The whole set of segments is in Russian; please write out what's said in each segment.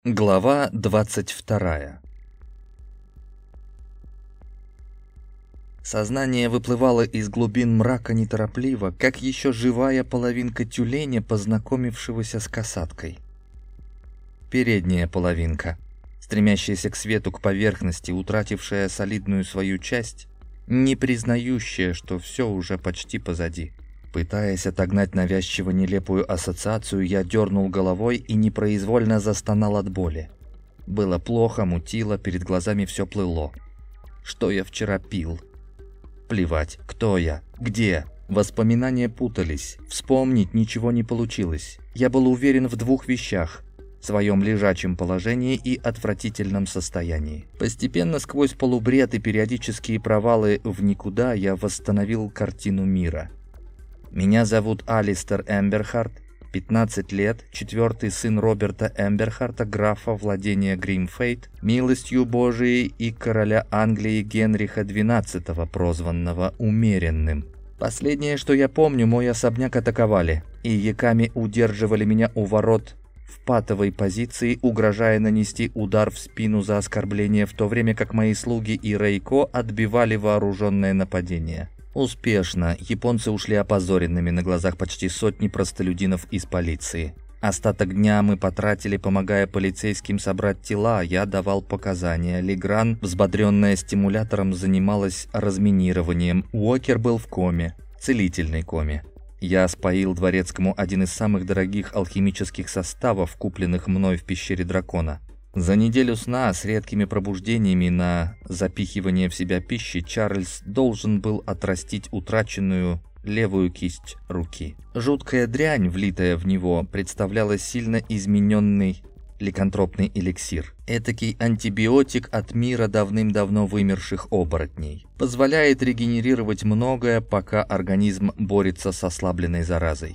Глава 22. Сознание выплывало из глубин мрака неторопливо, как еще живая половинка тюленя, познакомившегося с касаткой. Передняя половинка, стремящаяся к свету, к поверхности, утратившая солидную свою часть, не признающая, что все уже почти позади. Пытаясь отогнать навязчиво нелепую ассоциацию, я дернул головой и непроизвольно застонал от боли. Было плохо, мутило, перед глазами все плыло. Что я вчера пил? Плевать, кто я, где? Воспоминания путались, вспомнить ничего не получилось. Я был уверен в двух вещах: в своем лежачем положении и отвратительном состоянии. Постепенно сквозь полубред и периодические провалы в никуда я восстановил картину мира. Меня зовут Алистер Эмберхарт, 15 лет, четвертый сын Роберта Эмберхарта, графа владения Гримфейт, милостью Божией и короля Англии Генриха XII, прозванного Умеренным. Последнее, что я помню, мой особняк атаковали, и яками удерживали меня у ворот в патовой позиции, угрожая нанести удар в спину за оскорбление, в то время как мои слуги и Рейко отбивали вооруженное нападение. Успешно. Японцы ушли опозоренными на глазах почти сотни простолюдинов из полиции. Остаток дня мы потратили, помогая полицейским собрать тела. Я давал показания. Легран, взбодренная стимулятором, занималась разминированием. Уокер был в коме. Целительной коме. Я споил дворецкому один из самых дорогих алхимических составов, купленных мной в пещере дракона. За неделю сна с редкими пробуждениями на запихивание в себя пищи Чарльз должен был отрастить утраченную левую кисть руки. Жуткая дрянь, влитая в него, представляла сильно измененный ликантропный эликсир. Этакий антибиотик от мира давным-давно вымерших оборотней. Позволяет регенерировать многое, пока организм борется с ослабленной заразой.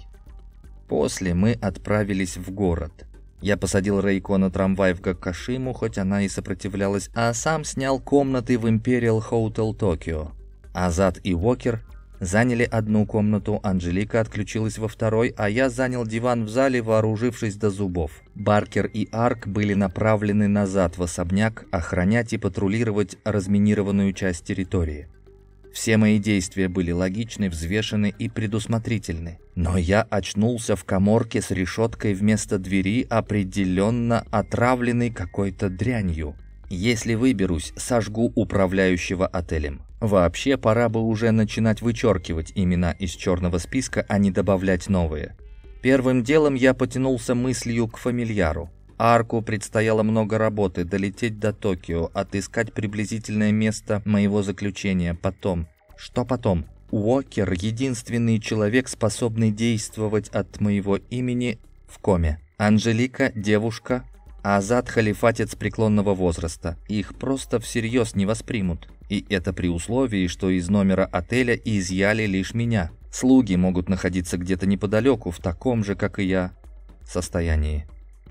После мы отправились в город. Я посадил Рейко на трамвай в Гаккашиму, хоть она и сопротивлялась, а сам снял комнаты в Imperial Hotel Tokyo. Азат и Уокер заняли одну комнату, Анжелика отключилась во второй, а я занял диван в зале, вооружившись до зубов. Баркер и Арк были направлены назад в особняк, охранять и патрулировать разминированную часть территории. Все мои действия были логичны, взвешены и предусмотрительны. Но я очнулся в каморке с решеткой вместо двери, определенно отравленный какой-то дрянью. Если выберусь, сожгу управляющего отелем. Вообще, пора бы уже начинать вычеркивать имена из черного списка, а не добавлять новые. Первым делом я потянулся мыслью к фамильяру. Арку предстояло много работы: долететь до Токио, отыскать приблизительное место моего заключения. Потом... Что потом? Уокер — единственный человек, способный действовать от моего имени, в коме. Анжелика — девушка, а Азат — халифатец преклонного возраста. Их просто всерьез не воспримут. И это при условии, что из номера отеля изъяли лишь меня. Слуги могут находиться где-то неподалеку, в таком же, как и я, состоянии.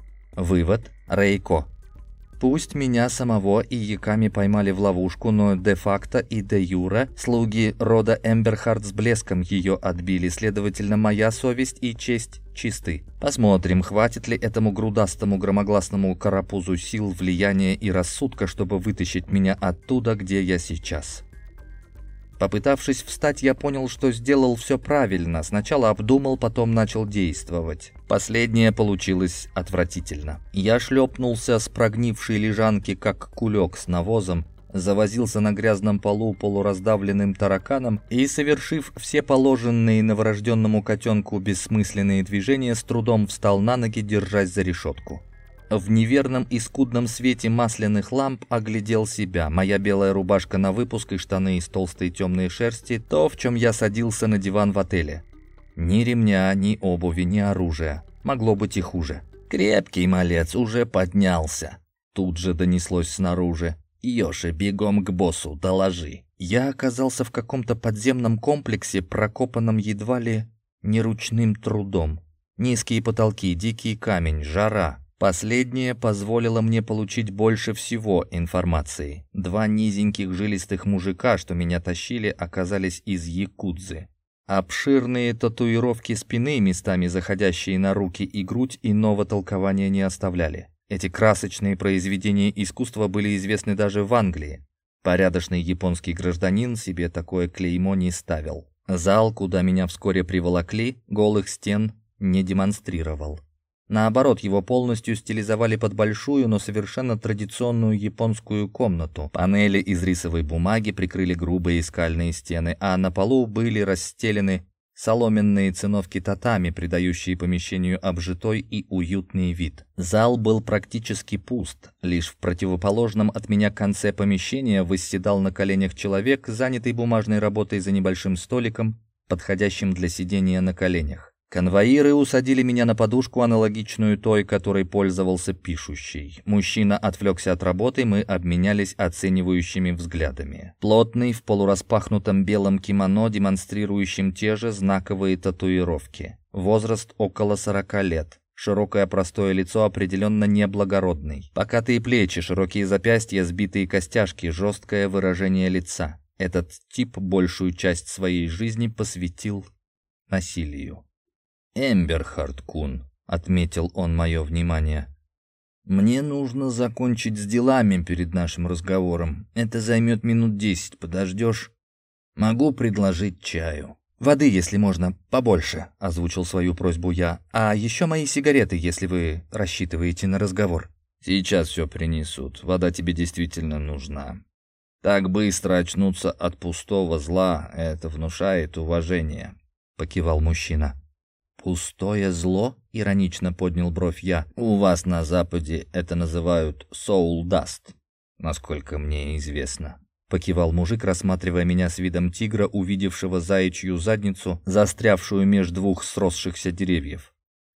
Вывод: Рейко. Пусть меня самого и яками поймали в ловушку, но де-факто и де-юре слуги рода Эмберхарт с блеском ее отбили, следовательно, моя совесть и честь чисты. Посмотрим, хватит ли этому грудастому громогласному карапузу сил, влияния и рассудка, чтобы вытащить меня оттуда, где я сейчас. Попытавшись встать, я понял, что сделал все правильно. Сначала обдумал, потом начал действовать. Последнее получилось отвратительно. Я шлепнулся с прогнившей лежанки, как кулек с навозом, завозился на грязном полу полураздавленным тараканом и, совершив все положенные новорожденному котенку бессмысленные движения, с трудом встал на ноги, держась за решетку. В неверном и скудном свете масляных ламп оглядел себя. Моя белая рубашка на выпуск и штаны из толстой темной шерсти — то, в чем я садился на диван в отеле. Ни ремня, ни обуви, ни оружия. Могло быть и хуже. «Крепкий малец уже поднялся», — тут же донеслось снаружи. «Йоши, бегом к боссу, доложи». Я оказался в каком-то подземном комплексе, прокопанном едва ли не ручным трудом. Низкие потолки, дикий камень, жара. Последнее позволило мне получить больше всего информации. Два низеньких жилистых мужика, что меня тащили, оказались из якудзы. Обширные татуировки спины, местами заходящие на руки и грудь, иного толкования не оставляли. Эти красочные произведения искусства были известны даже в Англии. Порядочный японский гражданин себе такое клеймо не ставил. Зал, куда меня вскоре приволокли, голых стен не демонстрировал. Наоборот, его полностью стилизовали под большую, но совершенно традиционную японскую комнату. Панели из рисовой бумаги прикрыли грубые скальные стены, а на полу были расстелены соломенные циновки татами, придающие помещению обжитой и уютный вид. Зал был практически пуст. Лишь в противоположном от меня конце помещения восседал на коленях человек, занятый бумажной работой за небольшим столиком, подходящим для сидения на коленях. Конвоиры усадили меня на подушку, аналогичную той, которой пользовался пишущий. Мужчина отвлекся от работы, мы обменялись оценивающими взглядами. Плотный, в полураспахнутом белом кимоно, демонстрирующим те же знаковые татуировки. Возраст около 40 лет. Широкое простое лицо определенно неблагородный. Покатые плечи, широкие запястья, сбитые костяшки, жесткое выражение лица. Этот тип большую часть своей жизни посвятил насилию. «Эмберхард-кун», — отметил он мое внимание. «Мне нужно закончить с делами перед нашим разговором. Это займет минут 10. Подождешь? Могу предложить чаю». «Воды, если можно, побольше», — озвучил свою просьбу я. «А еще мои сигареты, если вы рассчитываете на разговор». «Сейчас все принесут. Вода тебе действительно нужна. Так быстро очнуться от пустого зла — это внушает уважение», — покивал мужчина. «Пустое зло?» — иронично поднял бровь я. «У вас на Западе это называют soul dust, насколько мне известно», — покивал мужик, рассматривая меня с видом тигра, увидевшего заячью задницу, застрявшую меж двух сросшихся деревьев.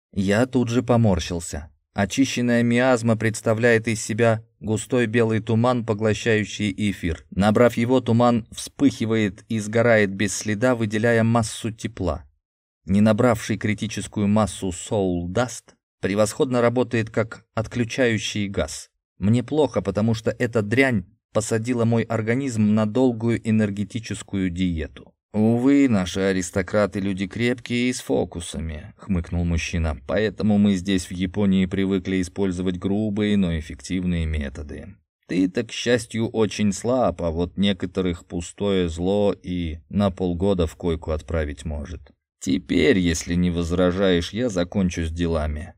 Я тут же поморщился. Очищенная миазма представляет из себя густой белый туман, поглощающий эфир. Набрав его, туман вспыхивает и сгорает без следа, выделяя массу тепла. Не набравший критическую массу Soul Dust превосходно работает как отключающий газ. Мне плохо, потому что эта дрянь посадила мой организм на долгую энергетическую диету. «Увы, наши аристократы люди крепкие и с фокусами», — хмыкнул мужчина. «Поэтому мы здесь в Японии привыкли использовать грубые, но эффективные методы. Ты-то, к счастью, очень слаб, а вот некоторых пустое зло и на полгода в койку отправить может. Теперь, если не возражаешь, я закончу с делами».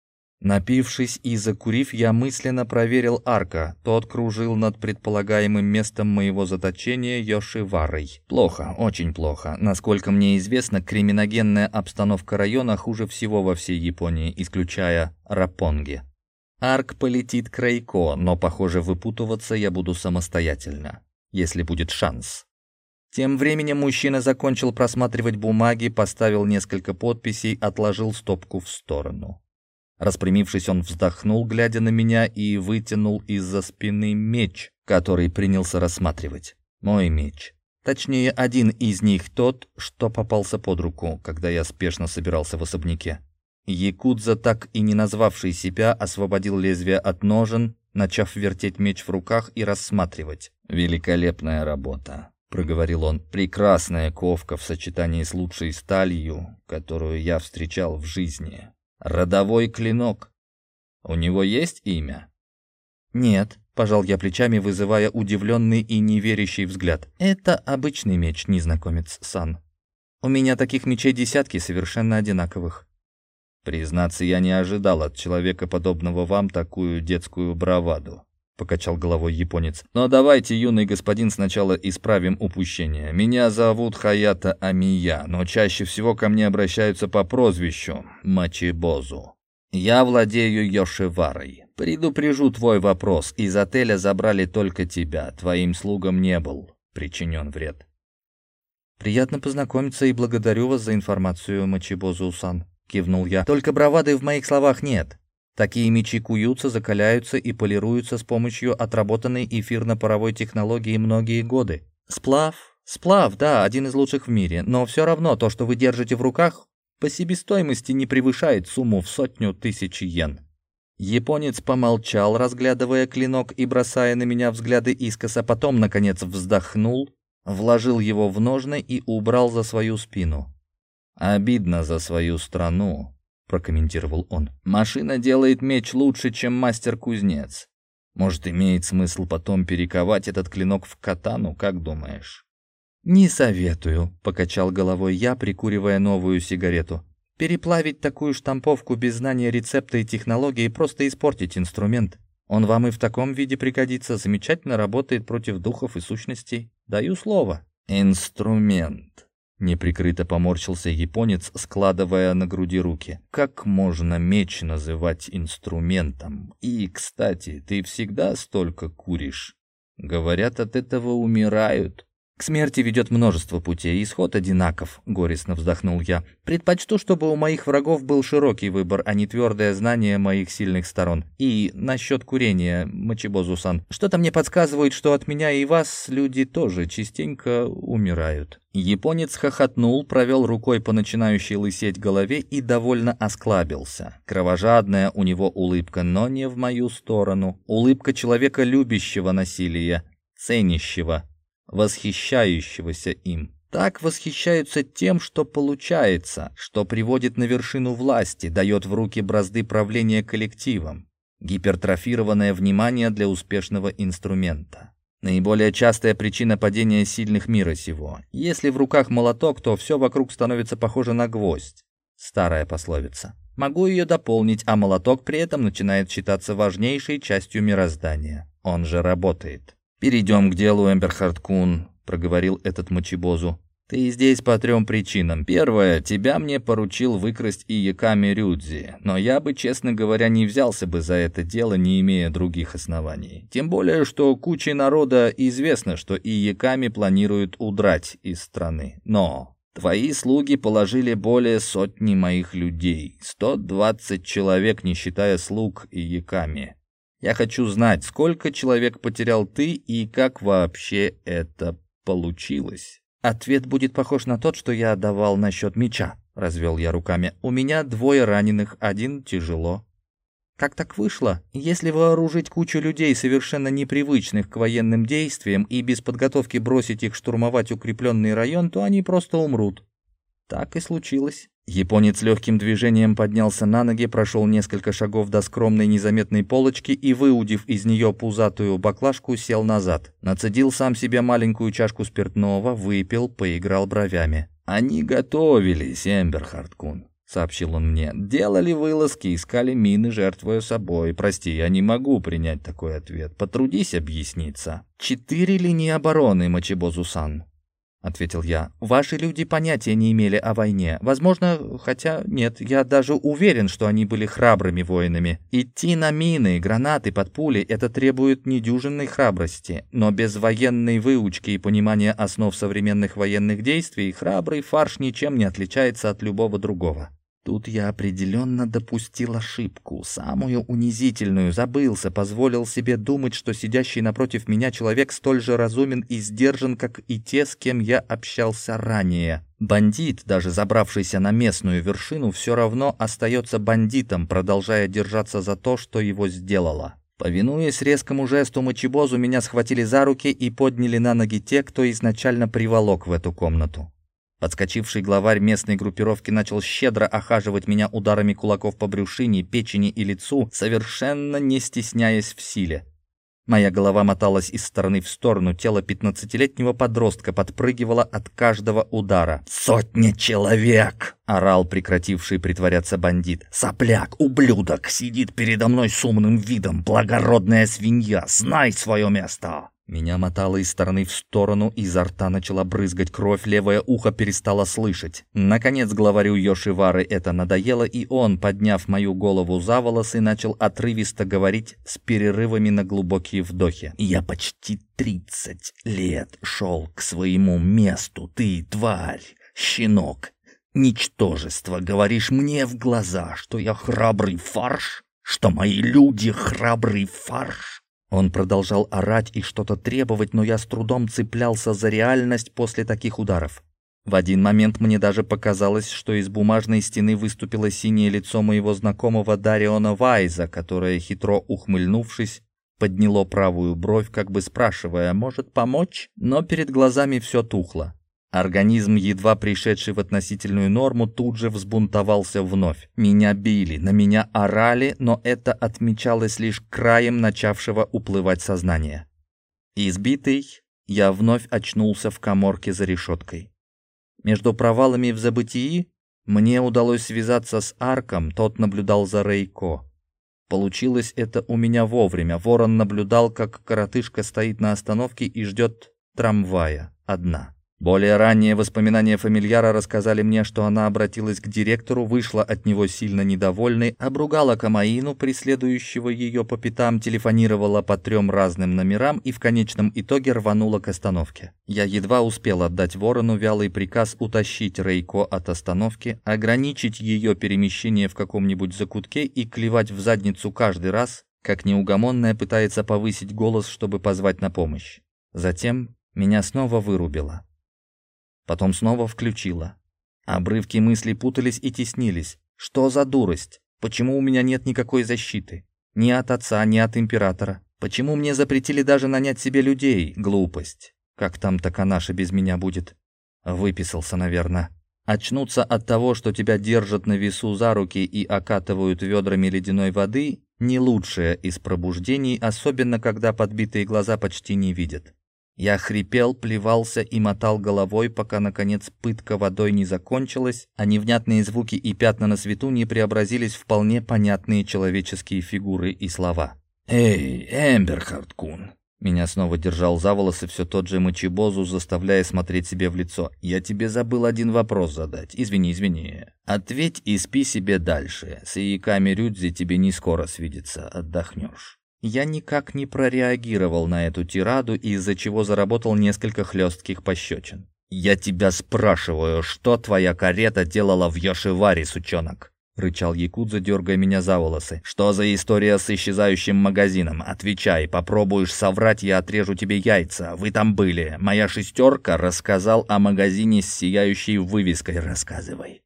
Напившись и закурив, я мысленно проверил Арка. Тот кружил над предполагаемым местом моего заточения Йошиварой. Плохо, очень плохо. Насколько мне известно, криминогенная обстановка района хуже всего во всей Японии, исключая Раппонги. Арк полетит к Рейко, но, похоже, выпутываться я буду самостоятельно, если будет шанс. Тем временем мужчина закончил просматривать бумаги, поставил несколько подписей, отложил стопку в сторону. Распрямившись, он вздохнул, глядя на меня, и вытянул из-за спины меч, который принялся рассматривать. Мой меч. Точнее, один из них, тот, что попался под руку, когда я спешно собирался в особняке. Якудза, так и не назвавший себя, освободил лезвие от ножен, начав вертеть меч в руках и рассматривать. «Великолепная работа», — проговорил он. «Прекрасная ковка в сочетании с лучшей сталью, которую я встречал в жизни. Родовой клинок. У него есть имя?» «Нет», — пожал я плечами, вызывая удивленный и неверящий взгляд. «Это обычный меч, незнакомец-сан. У меня таких мечей десятки, совершенно одинаковых». «Признаться, я не ожидал от человека, подобного вам, такую детскую браваду», — покачал головой японец. «Но давайте, юный господин, сначала исправим упущение. Меня зовут Хаята Амия, но чаще всего ко мне обращаются по прозвищу Мачибозу. Я владею Йошиварой. Предупрежу твой вопрос. Из отеля забрали только тебя. Твоим слугам не был причинен вред». «Приятно познакомиться и благодарю вас за информацию, Мачибозу-сан», — кивнул я. «Только бравады в моих словах нет. Такие мечи куются, закаляются и полируются с помощью отработанной эфирно-паровой технологии многие годы. Сплав, да, один из лучших в мире, но все равно то, что вы держите в руках, по себестоимости не превышает сумму в 100 000 йен». Японец помолчал, разглядывая клинок и бросая на меня взгляды искоса, потом, наконец, вздохнул, вложил его в ножны и убрал за свою спину. «Обидно за свою страну, прокомментировал он. «Машина делает меч лучше, чем мастер-кузнец. Может, имеет смысл потом перековать этот клинок в катану, как думаешь?» «Не советую», — покачал головой я, прикуривая новую сигарету. «Переплавить такую штамповку без знания рецепта и технологии — просто испортить инструмент. Он вам и в таком виде пригодится, замечательно работает против духов и сущностей. Даю слово». «Инструмент», — неприкрыто поморщился японец, складывая на груди руки. «Как можно меч называть инструментом? И, кстати, ты всегда столько куришь? Говорят, от этого умирают». «К смерти ведет множество путей, исход одинаков», — горестно вздохнул я. «Предпочту, чтобы у моих врагов был широкий выбор, а не твердое знание моих сильных сторон. И насчет курения, Мочибозу-сан, что-то мне подсказывает, что от меня и вас люди тоже частенько умирают». Японец хохотнул, провел рукой по начинающей лысеть голове и довольно осклабился. Кровожадная у него улыбка, но не в мою сторону. Улыбка человека, любящего насилие, ценящего, восхищающегося им. Так восхищаются тем, что получается, что приводит на вершину власти, дает в руки бразды правления коллективом. Гипертрофированное внимание для успешного инструмента. Наиболее частая причина падения сильных мира сего. Если в руках молоток, то все вокруг становится похоже на гвоздь. Старая пословица. Могу ее дополнить, а молоток при этом начинает считаться важнейшей частью мироздания. Он же работает. «Перейдем к делу, Эмберхард-кун», — проговорил этот Мочибозу. «Ты здесь по 3 причинам. Первое, тебя мне поручил выкрасть Ияками Рюдзи, но я бы, честно говоря, не взялся бы за это дело, не имея других оснований. Тем более, что куче народа известно, что Ияками планируют удрать из страны. Но твои слуги положили более 100 моих людей, 120 человек, не считая слуг Ияками. Я хочу знать, сколько человек потерял ты и как вообще это получилось». «Ответ будет похож на тот, что я давал насчет меча», — развел я руками. «У меня 2 раненых, 1 тяжело». «Как так вышло? Если вооружить кучу людей, совершенно непривычных к военным действиям, и без подготовки бросить их штурмовать укрепленный район, то они просто умрут». Так и случилось. Японец легким движением поднялся на ноги, прошел несколько шагов до скромной незаметной полочки и, выудив из нее пузатую баклажку, сел назад. Нацедил сам себе маленькую чашку спиртного, выпил, поиграл бровями. «Они готовились, Эмберхард-кун», — сообщил он мне. «Делали вылазки, искали мины, жертвуя собой. Прости, я не могу принять такой ответ. Потрудись объясниться». 4 линии обороны, Мочибозу-сан», — ответил я. «Ваши люди понятия не имели о войне. Возможно, хотя нет, я даже уверен, что они были храбрыми воинами. Идти на мины, гранаты под пули — это требует недюжинной храбрости. Но без военной выучки и понимания основ современных военных действий храбрый фарш ничем не отличается от любого другого». Тут я определенно допустил ошибку, самую унизительную, забылся, позволил себе думать, что сидящий напротив меня человек столь же разумен и сдержан, как и те, с кем я общался ранее. Бандит, даже забравшийся на местную вершину, все равно остается бандитом, продолжая держаться за то, что его сделало. Повинуясь резкому жесту Мочибозу, меня схватили за руки и подняли на ноги те, кто изначально приволок в эту комнату. Подскочивший главарь местной группировки начал щедро охаживать меня ударами кулаков по брюшине, печени и лицу, совершенно не стесняясь в силе. Моя голова моталась из стороны в сторону, тело 15-летнего подростка подпрыгивало от каждого удара. «100 человек!» — орал прекративший притворяться бандит. «Сопляк, ублюдок, сидит передо мной с умным видом, благородная свинья, знай свое место!» Меня мотало из стороны в сторону, изо рта начала брызгать кровь, левое ухо перестало слышать. Наконец главарю Йошивары это надоело, и он, подняв мою голову за волосы, начал отрывисто говорить с перерывами на глубокие вдохи. «Я почти 30 лет шел к своему месту, ты, тварь, щенок, ничтожество, говоришь мне в глаза, что я храбрый фарш, что мои люди храбрый фарш». Он продолжал орать и что-то требовать, но я с трудом цеплялся за реальность после таких ударов. В один момент мне даже показалось, что из бумажной стены выступило синее лицо моего знакомого Дариона Вайза, которое, хитро ухмыльнувшись, подняло правую бровь, как бы спрашивая, может помочь? Но перед глазами все тухло. Организм, едва пришедший в относительную норму, тут же взбунтовался вновь. Меня били, на меня орали, но это отмечалось лишь краем начавшего уплывать сознания. Избитый, я вновь очнулся в каморке за решеткой. Между провалами в забытии мне удалось связаться с Арком, тот наблюдал за Рейко. Получилось это у меня вовремя. Ворон наблюдал, как коротышка стоит на остановке и ждет трамвая, одна. Более ранние воспоминания фамильяра рассказали мне, что она обратилась к директору, вышла от него сильно недовольной, обругала Камаину, преследующего ее по пятам, телефонировала по 3 разным номерам и в конечном итоге рванула к остановке. Я едва успел отдать Ворону вялый приказ утащить Рейко от остановки, ограничить ее перемещение в каком-нибудь закутке и клевать в задницу каждый раз, как неугомонная пытается повысить голос, чтобы позвать на помощь. Затем меня снова вырубило. Потом снова включила. Обрывки мыслей путались и теснились. Что за дурость? Почему у меня нет никакой защиты? Ни от отца, ни от императора. Почему мне запретили даже нанять себе людей? Глупость. Как там Таканаша без меня будет? Выписался, наверное. Очнуться от того, что тебя держат на весу за руки и окатывают ведрами ледяной воды, не лучшее из пробуждений, особенно когда подбитые глаза почти не видят. Я хрипел, плевался и мотал головой, пока, наконец, пытка водой не закончилась, а невнятные звуки и пятна на свету не преобразились в вполне понятные человеческие фигуры и слова. «Эй, Эмберхард-кун!» Меня снова держал за волосы все тот же Мочибозу, заставляя смотреть себе в лицо. «Я тебе забыл один вопрос задать. Извини. Ответь и спи себе дальше. С Ииками Рюдзи тебе не скоро свидится. Отдохнешь». Я никак не прореагировал на эту тираду, из-за чего заработал несколько хлестких пощечин. «Я тебя спрашиваю, что твоя карета делала в Йошиваре, сучонок?» — рычал якудза, дергая меня за волосы. «Что за история с исчезающим магазином? Отвечай, попробуешь соврать, я отрежу тебе яйца. Вы там были. Моя шестерка рассказал о магазине с сияющей вывеской. Рассказывай».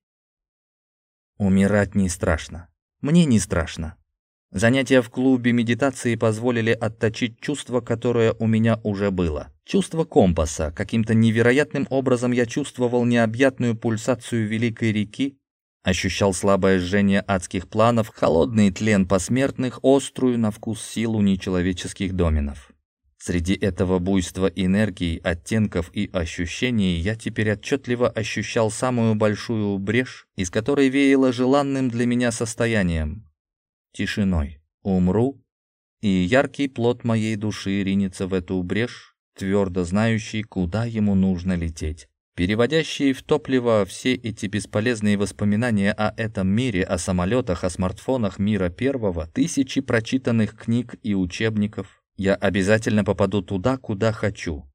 Умирать не страшно. Мне не страшно. Занятия в клубе медитации позволили отточить чувство, которое у меня уже было. Чувство компаса. Каким-то невероятным образом я чувствовал необъятную пульсацию великой реки, ощущал слабое жжение адских планов, холодный тлен посмертных, острую на вкус силу нечеловеческих доменов. Среди этого буйства энергии, оттенков и ощущений я теперь отчетливо ощущал самую большую брешь, из которой веяло желанным для меня состоянием. Тишиной. Умру, и яркий плод моей души ринется в эту брешь, твердо знающий, куда ему нужно лететь. Переводящие в топливо все эти бесполезные воспоминания о этом мире, о самолетах, о смартфонах мира первого, тысячи прочитанных книг и учебников. Я обязательно попаду туда, куда хочу.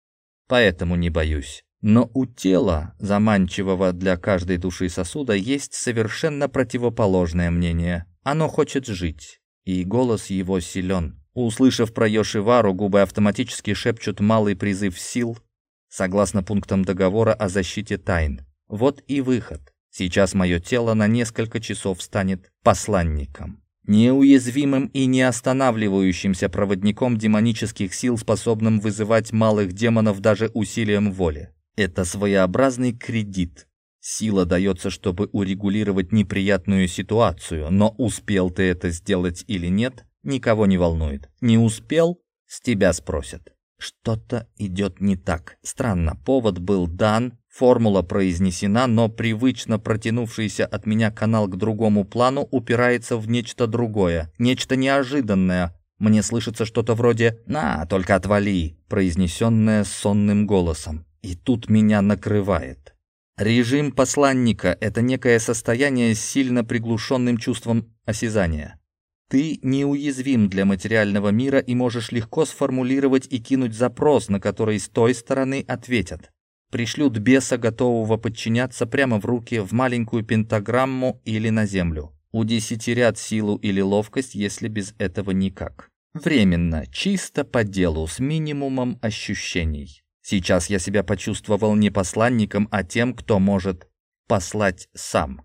Поэтому не боюсь. Но у тела, заманчивого для каждой души сосуда, есть совершенно противоположное мнение. Оно хочет жить, и голос его силен. Услышав про Йошивару, губы автоматически шепчут малый призыв сил, согласно пунктам договора о защите тайн. Вот и выход. Сейчас мое тело на несколько часов станет посланником. Неуязвимым и неостанавливающимся проводником демонических сил, способным вызывать малых демонов даже усилием воли. Это своеобразный кредит. Сила дается, чтобы урегулировать неприятную ситуацию, но успел ты это сделать или нет, никого не волнует. Не успел, с тебя спросят. Что-то идет не так. Странно, повод был дан, формула произнесена, но привычно протянувшийся от меня канал к другому плану упирается в нечто другое, нечто неожиданное. Мне слышится что-то вроде «На, только отвали», произнесенное сонным голосом. И тут меня накрывает. Режим посланника — это некое состояние с сильно приглушенным чувством осязания. Ты неуязвим для материального мира и можешь легко сформулировать и кинуть запрос, на который с той стороны ответят. Пришлют беса, готового подчиняться, прямо в руки, в маленькую пентаграмму или на землю. Удесятерят силу или ловкость, если без этого никак. Временно, чисто по делу, с минимумом ощущений. Сейчас я себя почувствовал не посланником, а тем, кто может послать сам.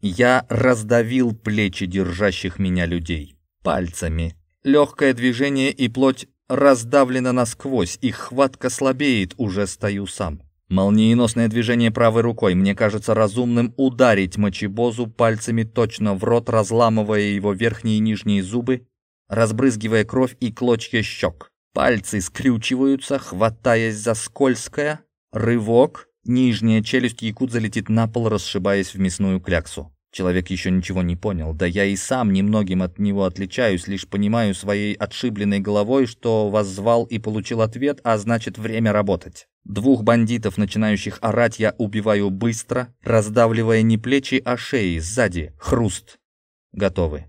Я раздавил плечи держащих меня людей пальцами. Легкое движение, и плоть раздавлена насквозь, их хватка слабеет, уже стою сам. Молниеносное движение правой рукой. Мне кажется разумным ударить мочебозу пальцами точно в рот, разламывая его верхние и нижние зубы, разбрызгивая кровь и клочья щек. Пальцы скрючиваются, хватаясь за скользкое. Рывок. Нижняя челюсть якудза летит на пол, расшибаясь в мясную кляксу. Человек еще ничего не понял. Да я и сам немногим от него отличаюсь, лишь понимаю своей отшибленной головой, что воззвал и получил ответ, а значит, время работать. Двух бандитов, начинающих орать, я убиваю быстро, раздавливая не плечи, а шеи сзади. Хруст. Готовы.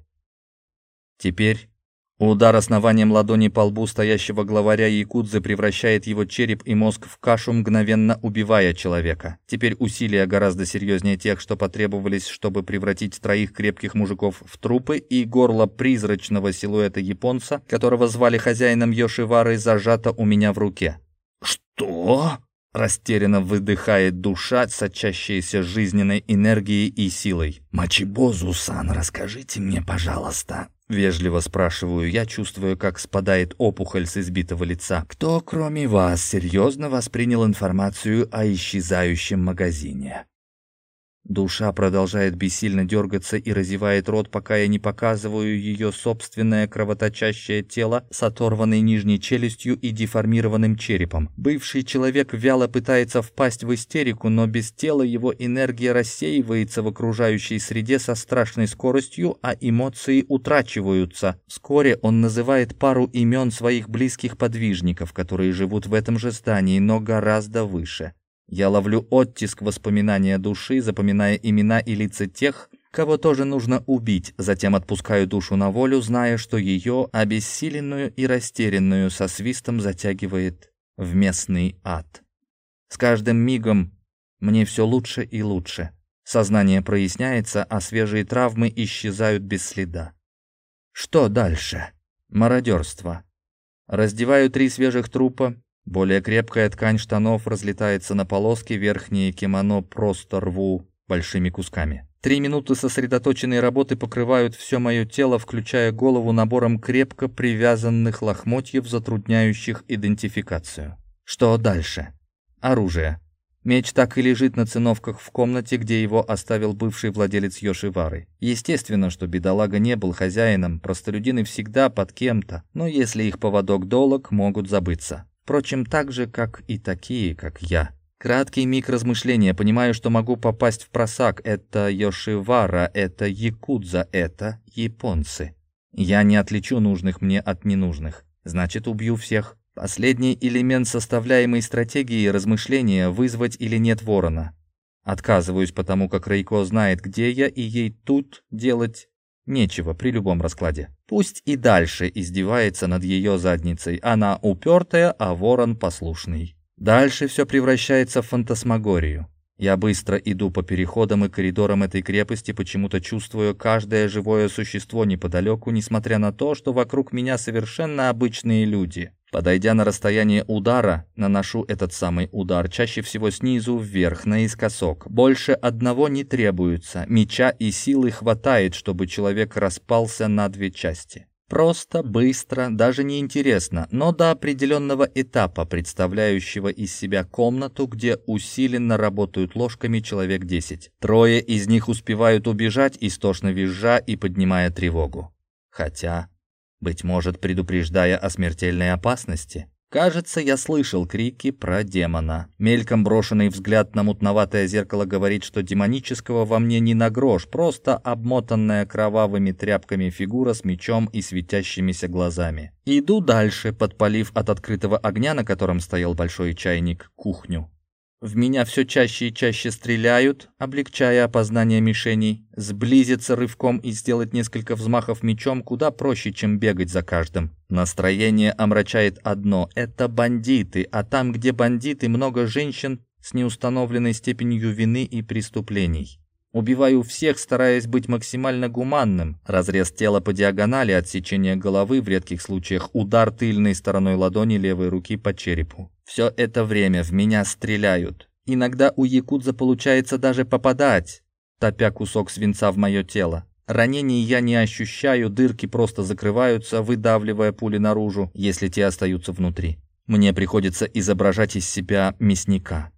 Теперь удар основанием ладони по лбу стоящего главаря якудзы превращает его череп и мозг в кашу, мгновенно убивая человека. Теперь усилия гораздо серьезнее тех, что потребовались, чтобы превратить троих крепких мужиков в трупы, и горло призрачного силуэта японца, которого звали хозяином Йошивары, зажато у меня в руке. «Что?» — растерянно выдыхает душа, сочащаяся жизненной энергией и силой. «Мочебозу-сан, расскажите мне, пожалуйста». Вежливо спрашиваю я, чувствую, как спадает опухоль с избитого лица. «Кто, кроме вас, серьезно воспринял информацию о исчезающем магазине?» Душа продолжает бессильно дергаться и разевает рот, пока я не показываю ее собственное кровоточащее тело с оторванной нижней челюстью и деформированным черепом. Бывший человек вяло пытается впасть в истерику, но без тела его энергия рассеивается в окружающей среде со страшной скоростью, а эмоции утрачиваются. Вскоре он называет пару имен своих близких подвижников, которые живут в этом же здании, но гораздо выше. Я ловлю оттиск воспоминания души, запоминая имена и лица тех, кого тоже нужно убить, затем отпускаю душу на волю, зная, что ее, обессиленную и растерянную, со свистом затягивает в местный ад. С каждым мигом мне все лучше и лучше. Сознание проясняется, а свежие травмы исчезают без следа. Что дальше? Мародерство. Раздеваю 3 свежих трупа. Более крепкая ткань штанов разлетается на полоски, верхнее кимоно просто рву большими кусками. 3 минуты сосредоточенной работы покрывают все мое тело, включая голову набором крепко привязанных лохмотьев, затрудняющих идентификацию. Что дальше? Оружие. Меч так и лежит на циновках в комнате, где его оставил бывший владелец Йошивары. Естественно, что бедолага не был хозяином, простолюдины всегда под кем-то, но если их поводок долог, могут забыться. Впрочем, так же, как и такие, как я. Краткий миг размышления, понимаю, что могу попасть в просак. Это Йошивара, это якудза, это японцы. Я не отличу нужных мне от ненужных. Значит, убью всех. Последний элемент составляемой стратегии размышления — вызвать или нет ворона. Отказываюсь, потому как Рейко знает, где я, и ей тут делать нечего при любом раскладе. Пусть и дальше издевается над ее задницей. Она упертая, а ворон послушный. Дальше все превращается в фантасмагорию. Я быстро иду по переходам и коридорам этой крепости, почему-то чувствуя каждое живое существо неподалеку, несмотря на то, что вокруг меня совершенно обычные люди. Подойдя на расстояние удара, наношу этот самый удар, чаще всего снизу вверх, наискосок. Больше одного не требуется. Меча и силы хватает, чтобы человек распался на 2 части. Просто, быстро, даже не интересно, но до определенного этапа, представляющего из себя комнату, где усиленно работают ложками человек 10. 3 из них успевают убежать, истошно визжа и поднимая тревогу. Хотя, быть может, предупреждая о смертельной опасности. Кажется, я слышал крики про демона. Мельком брошенный взгляд на мутноватое зеркало говорит, что демонического во мне ни на грош, просто обмотанная кровавыми тряпками фигура с мечом и светящимися глазами. Иду дальше, подпалив от открытого огня, на котором стоял большой чайник, кухню. В меня все чаще и чаще стреляют, облегчая опознание мишеней. Сблизиться рывком и сделать несколько взмахов мечом куда проще, чем бегать за каждым. Настроение омрачает одно — это бандиты, а там, где бандиты, много женщин с неустановленной степенью вины и преступлений. Убиваю всех, стараясь быть максимально гуманным. Разрез тела по диагонали, отсечение головы, в редких случаях удар тыльной стороной ладони левой руки по черепу. Все это время в меня стреляют. Иногда у якудза получается даже попадать, топя кусок свинца в мое тело. Ранений я не ощущаю, дырки просто закрываются, выдавливая пули наружу, если те остаются внутри. Мне приходится изображать из себя мясника.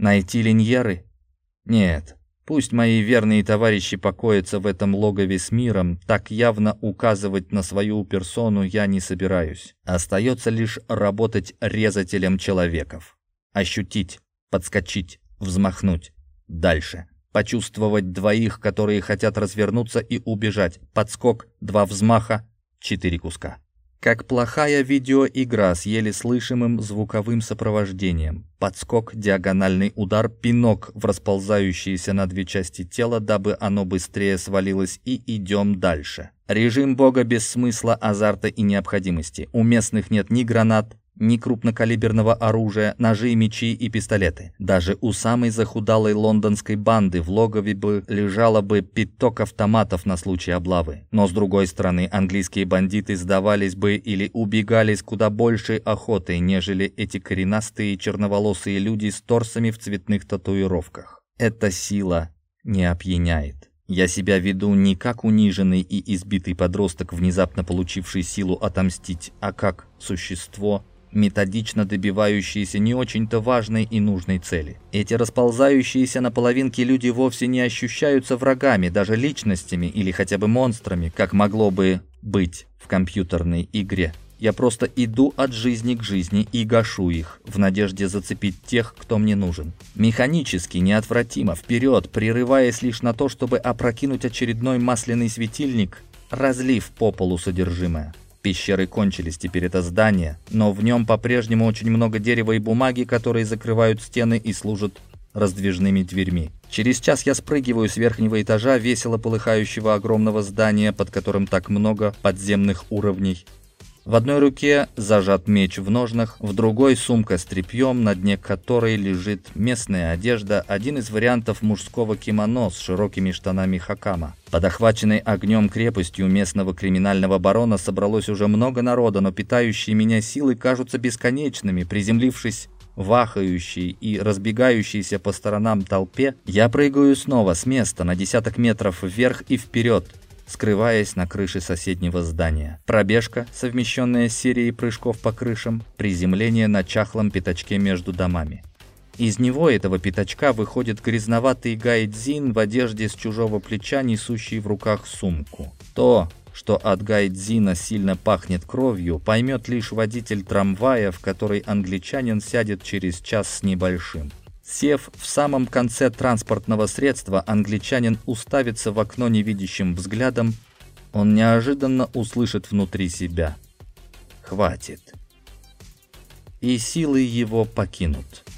Найти Линьеры? Нет. Пусть мои верные товарищи покоятся в этом логове с миром, так явно указывать на свою персону я не собираюсь. Остается лишь работать резателем человеков. Ощутить, подскочить, взмахнуть. Дальше. Почувствовать двоих, которые хотят развернуться и убежать. Подскок, 2 взмаха, 4 куска. Как плохая видеоигра с еле слышимым звуковым сопровождением. Подскок, диагональный удар, пинок в расползающиеся на 2 части тела, дабы оно быстрее свалилось, и идем дальше. Режим бога без смысла, азарта и необходимости. У местных нет ни гранат, ни крупнокалиберного оружия, ножи, мечи и пистолеты. Даже у самой захудалой лондонской банды в логове бы лежало бы 5 автоматов на случай облавы. Но с другой стороны, английские бандиты сдавались бы или убегали с куда большей охотой, нежели эти коренастые черноволосые люди с торсами в цветных татуировках. Эта сила не опьяняет. Я себя веду не как униженный и избитый подросток, внезапно получивший силу отомстить, а как существо, методично добивающиеся не очень-то важной и нужной цели. Эти расползающиеся на половинки люди вовсе не ощущаются врагами, даже личностями или хотя бы монстрами, как могло бы быть в компьютерной игре. Я просто иду от жизни к жизни и гашу их, в надежде зацепить тех, кто мне нужен. Механически, неотвратимо, вперед, прерываясь лишь на то, чтобы опрокинуть очередной масляный светильник, разлив по полу содержимое. Пещеры кончились, теперь это здание, но в нем по-прежнему очень много дерева и бумаги, которые закрывают стены и служат раздвижными дверьми. Через час я спрыгиваю с верхнего этажа весело полыхающего огромного здания, под которым так много подземных уровней. В одной руке зажат меч в ножнах, в другой сумка с тряпьем, на дне которой лежит местная одежда, один из вариантов мужского кимоно с широкими штанами хакама. Под охваченной огнем крепостью местного криминального барона собралось уже много народа, но питающие меня силы кажутся бесконечными. Приземлившись в ахающей и разбегающейся по сторонам толпе, я прыгаю снова с места на десяток метров вверх и вперед, скрываясь на крыше соседнего здания. Пробежка, совмещенная с серией прыжков по крышам, приземление на чахлом пятачке между домами. Из него, этого пятачка, выходит грязноватый гайдзин в одежде с чужого плеча, несущий в руках сумку. То, что от гайдзина сильно пахнет кровью, поймет лишь водитель трамвая, в который англичанин сядет через час с небольшим. Сев в самом конце транспортного средства, англичанин уставится в окно невидящим взглядом. Он неожиданно услышит внутри себя: «Хватит!» И силы его покинут.